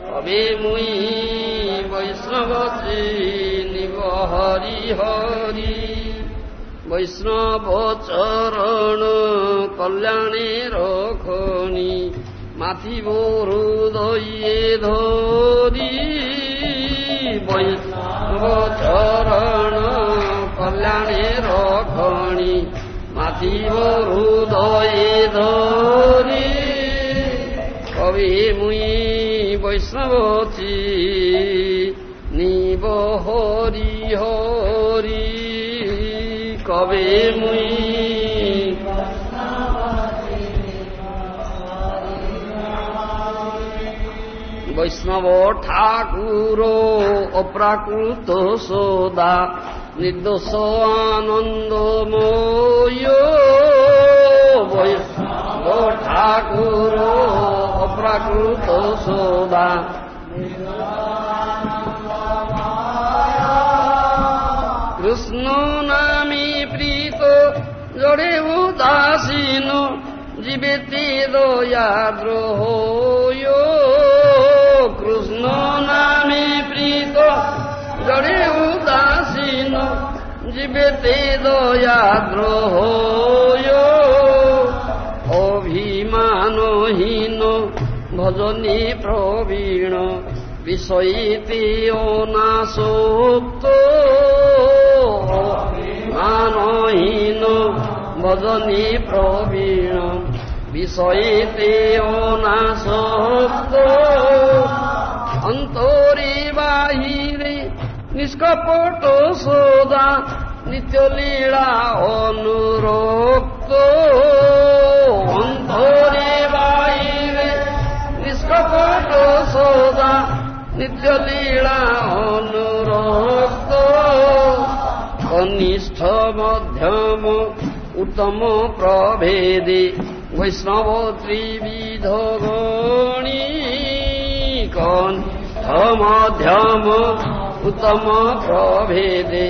কবে মুই বৈষ্ণব চিনিব হরি হরি। বৈষ্ণব চরণ কল্যাণের খনি মাথিব হৃদয়ে ধরি। বৈষ্ণব চরণ কল্যাণের খনি মাথিব হৃদয়ে ধরি। কবে মুই বৈষ্ণব চিনিব হরি হরি। কবে মুই বৈষ্ণব ঠাকুর অপ্রাকৃত সদা নির্দোষ আনন্দময়। বৈষ্ণব ঠাকুর অপ্রাকৃত সদা কৃষ্ণ নামে প্রীত জড়ে উদাসীন জীবেতে দয়াদ্র হয়। কৃষ্ণ নামে প্রীত জড়ে উদাসীন জীবেতে দয়াদ্র হয়। অভিমানহীন ভজনে প্রবীণ বিষয়তে অনাসক্ত। অভিমানহীন ভজনে প্রবীণ বিষয়তে অনাসক্ত। অন্তরে বাহিরে নিষ্কপট সদা নিত্য লীলা অনুরক্ত। অন্তরে বাহিরে নিষ্কপট সদা নিত্য লীলা অনুরক্ত। কনিষ্ঠ মধ্যম উত্তম প্রভেদে বৈষ্ণব ত্রিবিধ গণী। কনিষ্ঠ মধ্যম উত্তম প্রভেদে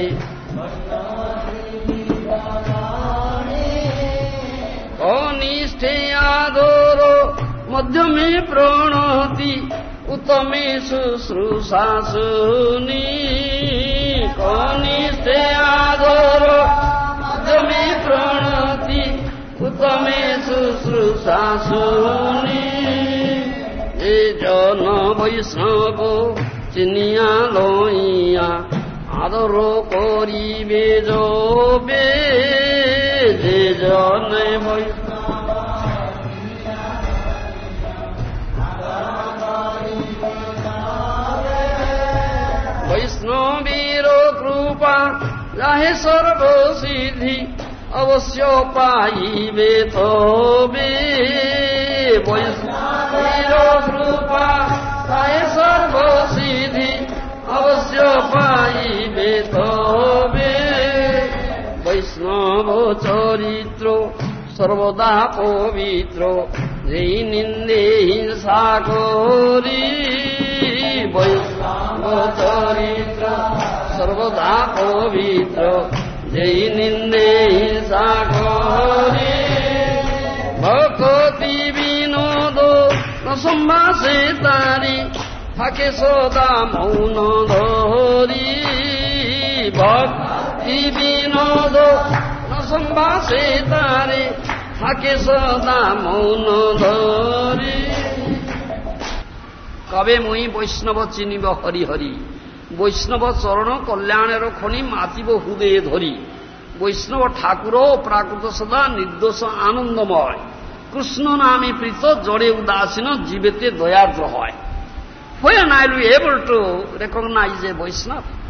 কনিষ্ঠে আদর মধ্যমে প্রণতি উত্তমে শুশ্রূষা শুনি। কনিষ্ঠে আদর মধ্যমে প্রণতি উত্তমে শুশ্রূষা শুনি। যে জন বৈষ্ণব চিনিয়া লইয়া আদর করিবে যবে। যে জন বৈষ্ণবীর কৃপা যাহে সর্বসিদ্ধি অবশ্য পাইবে তবে। বৈষ্ণবীর কৃপা যাহে সর্বসিদ্ধি অবশ্য পাইবে তবে। বৈষ্ণব চরিত্র সর্বদা পবিত্র যেই নিন্দে হিংসা করি। বৈষ্ণব চরিত্র সর্বদা পবিত্র যেই নিন্দে হিংসা করি। ভক্তি বিনোদ সম্ভাষে তারি থাকে সদা মৌন ধরি। ভক্তি বিনোদ সম্ভাষে তারি থাকে সদা মৌন ধরি। কবে মুই বৈষ্ণব চিনিব হরি হরি। বৈষ্ণব চরণ কল্যাণের খনি মাতিব হৃদয়ে ধরি। বৈষ্ণব ঠাকুর প্রাকৃত সদা নির্দোষ আনন্দময়। কৃষ্ণ নামে প্রীত জড়ে উদাসীন জীবেতে দয়াদ্র হয়। When are we able to recognize a Vaishnava?